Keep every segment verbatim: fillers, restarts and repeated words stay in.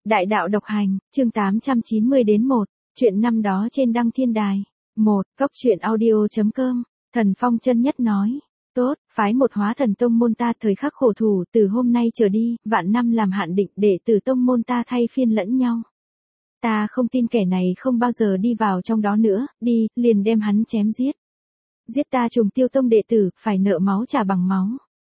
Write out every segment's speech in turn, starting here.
Đại đạo độc hành, chương tám trăm chín mươi đến một, chuyện năm đó trên Đăng Thiên Đài. một. Cốc truyện audio.com, Thần Phong chân nhất nói. Tốt, phái một hóa thần tông môn ta thời khắc khổ thủ từ hôm nay trở đi, vạn năm làm hạn định để từ tông môn ta thay phiên lẫn nhau. Ta không tin kẻ này không bao giờ đi vào trong đó nữa, đi, liền đem hắn chém giết. Giết ta Trùng Tiêu Tông đệ tử, phải nợ máu trả bằng máu.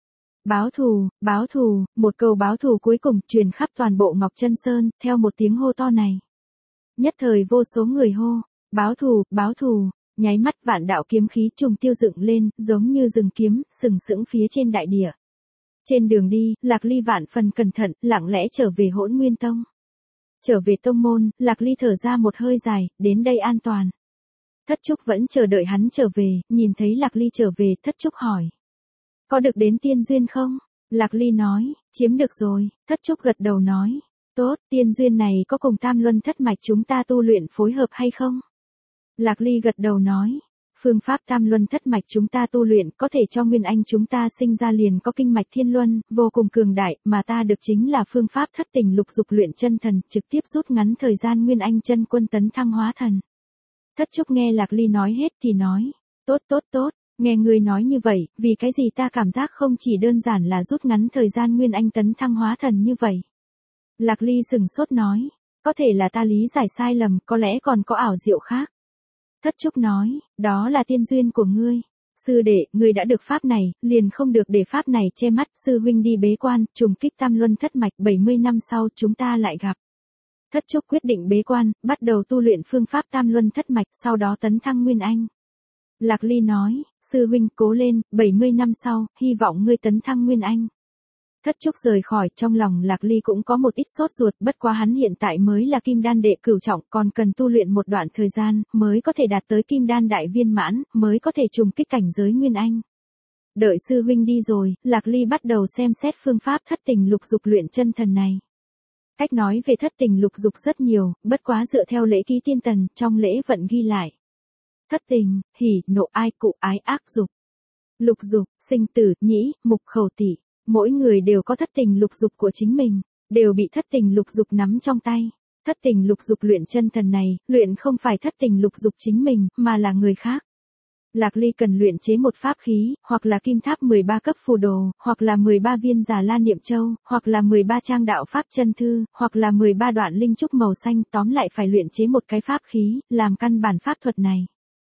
Báo thù, báo thù, một câu báo thù cuối cùng truyền khắp toàn bộ Ngọc Chân Sơn, theo một tiếng hô to này. Nhất thời vô số người hô, báo thù, báo thù, nháy mắt vạn đạo kiếm khí trùng tiêu dựng lên, giống như rừng kiếm, sừng sững phía trên đại địa. Trên đường đi, Lạc Ly vạn phần cẩn thận, lặng lẽ trở về Hỗn Nguyên Tông. Trở về tông môn, Lạc Ly thở ra một hơi dài, đến đây an toàn. Thất Trúc vẫn chờ đợi hắn trở về, nhìn thấy Lạc Ly trở về, Thất Trúc hỏi. Có được đến tiên duyên không? Lạc Ly nói, chiếm được rồi. Thất Trúc gật đầu nói, tốt, tiên duyên này có cùng Tam Luân Thất Mạch chúng ta tu luyện phối hợp hay không? Lạc Ly gật đầu nói, phương pháp Tam Luân Thất Mạch chúng ta tu luyện có thể cho Nguyên Anh chúng ta sinh ra liền có kinh mạch thiên luân, vô cùng cường đại, mà ta được chính là phương pháp thất tình lục dục luyện chân thần, trực tiếp rút ngắn thời gian Nguyên Anh chân quân tấn thăng hóa thần. Thất Trúc nghe Lạc Ly nói hết thì nói, tốt tốt tốt. Nghe ngươi nói như vậy, vì cái gì ta cảm giác không chỉ đơn giản là rút ngắn thời gian Nguyên Anh tấn thăng hóa thần như vậy. Lạc Ly sừng sốt nói, có thể là ta lý giải sai lầm, có lẽ còn có ảo diệu khác. Thất Trúc nói, đó là tiên duyên của ngươi. Sư đệ, ngươi đã được pháp này, liền không được để pháp này che mắt, sư huynh đi bế quan, trùng kích Tam Luân Thất Mạch bảy mươi năm sau chúng ta lại gặp. Thất Trúc quyết định bế quan, bắt đầu tu luyện phương pháp Tam Luân Thất Mạch, sau đó tấn thăng Nguyên Anh. Lạc Ly nói, sư huynh cố lên, bảy mươi năm sau, hy vọng ngươi tấn thăng Nguyên Anh. Thất Trúc rời khỏi, trong lòng Lạc Ly cũng có một ít sốt ruột, bất quá hắn hiện tại mới là kim đan đệ cửu trọng, còn cần tu luyện một đoạn thời gian, mới có thể đạt tới kim đan đại viên mãn, mới có thể trùng kích cảnh giới Nguyên Anh. Đợi sư huynh đi rồi, Lạc Ly bắt đầu xem xét phương pháp thất tình lục dục luyện chân thần này. Cách nói về thất tình lục dục rất nhiều, bất quá dựa theo lễ ký tiên tần, trong lễ vận ghi lại. Thất tình, hỉ, nộ, ai, cụ, ái, ác dục. Lục dục, sinh tử, nhĩ, mục, khẩu, tỉ. Mỗi người đều có thất tình lục dục của chính mình, đều bị thất tình lục dục nắm trong tay. Thất tình lục dục luyện chân thần này, luyện không phải thất tình lục dục chính mình, mà là người khác. Lạc Ly cần luyện chế một pháp khí, hoặc là kim tháp mười ba cấp phù đồ, hoặc là mười ba viên Già La Niệm Châu, hoặc là mười ba trang đạo pháp chân thư, hoặc là mười ba đoạn linh trúc màu xanh, tóm lại phải luyện chế một cái pháp khí, làm căn bản pháp thuật này.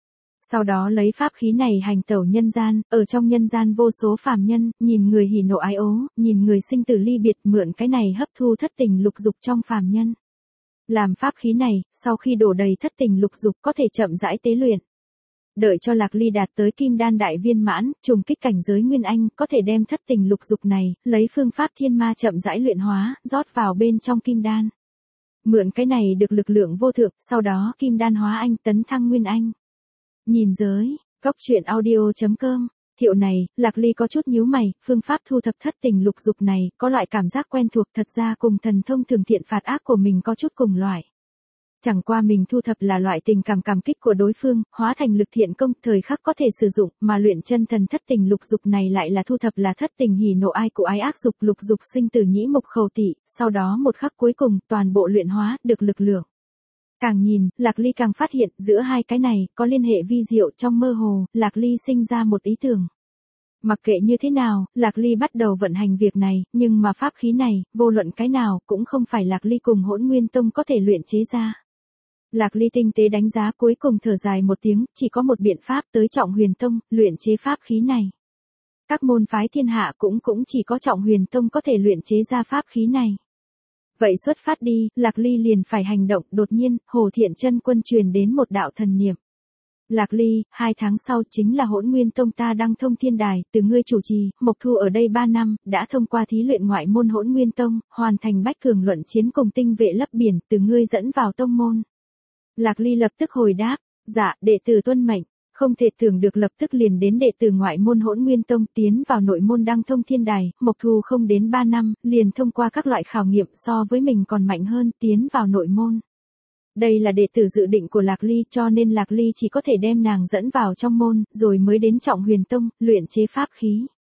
Sau đó lấy pháp khí này hành tẩu nhân gian, ở trong nhân gian vô số phàm nhân, nhìn người hỉ nộ ái ố, nhìn người sinh tử ly biệt, mượn cái này hấp thu thất tình lục dục trong phàm nhân. Làm pháp khí này, sau khi đổ đầy thất tình lục dục có thể chậm rãi tế luyện. Đợi cho Lạc Ly đạt tới kim đan đại viên mãn, trùng kích cảnh giới Nguyên Anh, có thể đem thất tình lục dục này, lấy phương pháp thiên ma chậm rãi luyện hóa, rót vào bên trong kim đan. Mượn cái này được lực lượng vô thượng, sau đó kim đan hóa anh tấn thăng Nguyên Anh. Nhìn giới, cốc truyện audio.com, thiệu này, Lạc Ly có chút nhíu mày, phương pháp thu thập thất tình lục dục này, có loại cảm giác quen thuộc, thật ra cùng thần thông thường thiện phạt ác của mình có chút cùng loại. Chẳng qua mình thu thập là loại tình cảm cảm kích của đối phương, hóa thành lực thiện công, thời khắc có thể sử dụng, mà luyện chân thần thất tình lục dục này lại là thu thập là thất tình hỉ nộ ai cụ ái ác dục lục dục sinh tử nhĩ mục khẩu tỉ, sau đó một khắc cuối cùng, toàn bộ luyện hóa, được lực lượng. Càng nhìn, Lạc Ly càng phát hiện, giữa hai cái này, có liên hệ vi diệu trong mơ hồ, Lạc Ly sinh ra một ý tưởng. Mặc kệ như thế nào, Lạc Ly bắt đầu vận hành việc này, nhưng mà pháp khí này, vô luận cái nào, cũng không phải Lạc Ly cùng Hỗn Nguyên Tông có thể luyện chế ra. Lạc Ly tinh tế đánh giá cuối cùng thở dài một tiếng, chỉ có một biện pháp tới Trọng Huyền Tông, luyện chế pháp khí này. Các môn phái thiên hạ cũng cũng chỉ có Trọng Huyền Tông có thể luyện chế ra pháp khí này. Vậy xuất phát đi, Lạc Ly liền phải hành động, đột nhiên, Hồ Thiện Chân Quân truyền đến một đạo thần niệm. Lạc Ly, hai tháng sau chính là Hỗn Nguyên Tông ta đăng thông thiên đài, từ ngươi chủ trì, Mộc Thu ở đây ba năm, đã thông qua thí luyện ngoại môn Hỗn Nguyên Tông, hoàn thành bách cường luận chiến cùng tinh vệ lấp biển, từ ngươi dẫn vào tông môn. Lạc Ly lập tức hồi đáp, dạ, đệ tử tuân mệnh. Không thể tưởng được lập tức liền đến đệ tử ngoại môn Hỗn Nguyên Tông tiến vào nội môn đăng thông thiên đài, Mộc Thu không đến ba năm, liền thông qua các loại khảo nghiệm so với mình còn mạnh hơn tiến vào nội môn. Đây là đệ tử dự định của Lạc Ly cho nên Lạc Ly chỉ có thể đem nàng dẫn vào trong môn, rồi mới đến Trọng Huyền Tông, luyện chế pháp khí.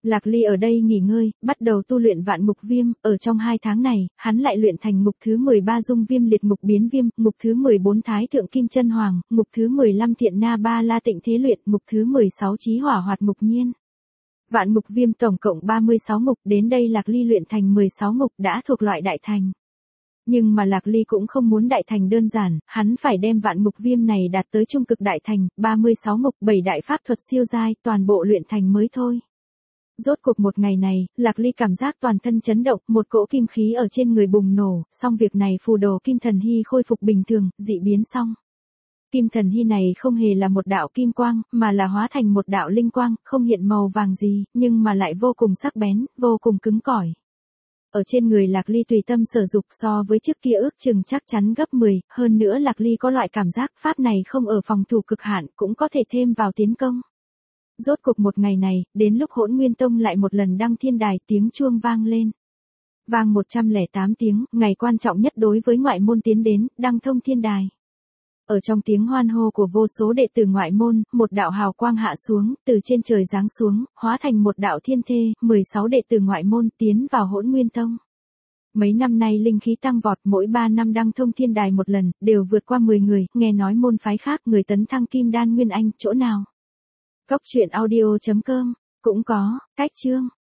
Lạc Ly ở đây nghỉ ngơi, bắt đầu tu luyện vạn ngục viêm, ở trong hai tháng này, hắn lại luyện thành ngục thứ mười ba dung viêm liệt ngục biến viêm, ngục thứ mười bốn thái thượng kim chân hoàng, ngục thứ mười lăm thiện na ba la tịnh thế luyện, ngục thứ mười sáu chí hỏa hoạt ngục nhiên. Vạn ngục viêm tổng cộng ba mươi sáu ngục, đến đây Lạc Ly luyện thành mười sáu ngục đã thuộc loại đại thành. Nhưng mà Lạc Ly cũng không muốn đại thành đơn giản, hắn phải đem vạn ngục viêm này đạt tới trung cực đại thành, ba mươi sáu ngục, bảy đại pháp thuật siêu giai, toàn bộ luyện thành mới thôi. Rốt cuộc một ngày này, Lạc Ly cảm giác toàn thân chấn động, một cỗ kim khí ở trên người bùng nổ, xong việc này phù đồ kim thần hy khôi phục bình thường, dị biến xong. Kim thần hy này không hề là một đạo kim quang, mà là hóa thành một đạo linh quang, không hiện màu vàng gì, nhưng mà lại vô cùng sắc bén, vô cùng cứng cỏi. Ở trên người Lạc Ly tùy tâm sở dục so với trước kia ước chừng chắc chắn gấp mười, hơn nữa Lạc Ly có loại cảm giác pháp này không ở phòng thủ cực hạn, cũng có thể thêm vào tiến công. Rốt cuộc một ngày này, đến lúc Hỗn Nguyên Tông lại một lần đăng thiên đài, tiếng chuông vang lên. Vang một trăm lẻ tám tiếng, ngày quan trọng nhất đối với ngoại môn tiến đến, đăng thông thiên đài. Ở trong tiếng hoan hô của vô số đệ tử ngoại môn, một đạo hào quang hạ xuống, từ trên trời giáng xuống, hóa thành một đạo thiên thê, mười sáu đệ tử ngoại môn tiến vào Hỗn Nguyên Tông. Mấy năm nay linh khí tăng vọt, mỗi ba năm đăng thông thiên đài một lần, đều vượt qua mười người, nghe nói môn phái khác người tấn thăng kim đan nguyên anh, chỗ nào? Cốc truyện audio chấm com cũng có, cách chương.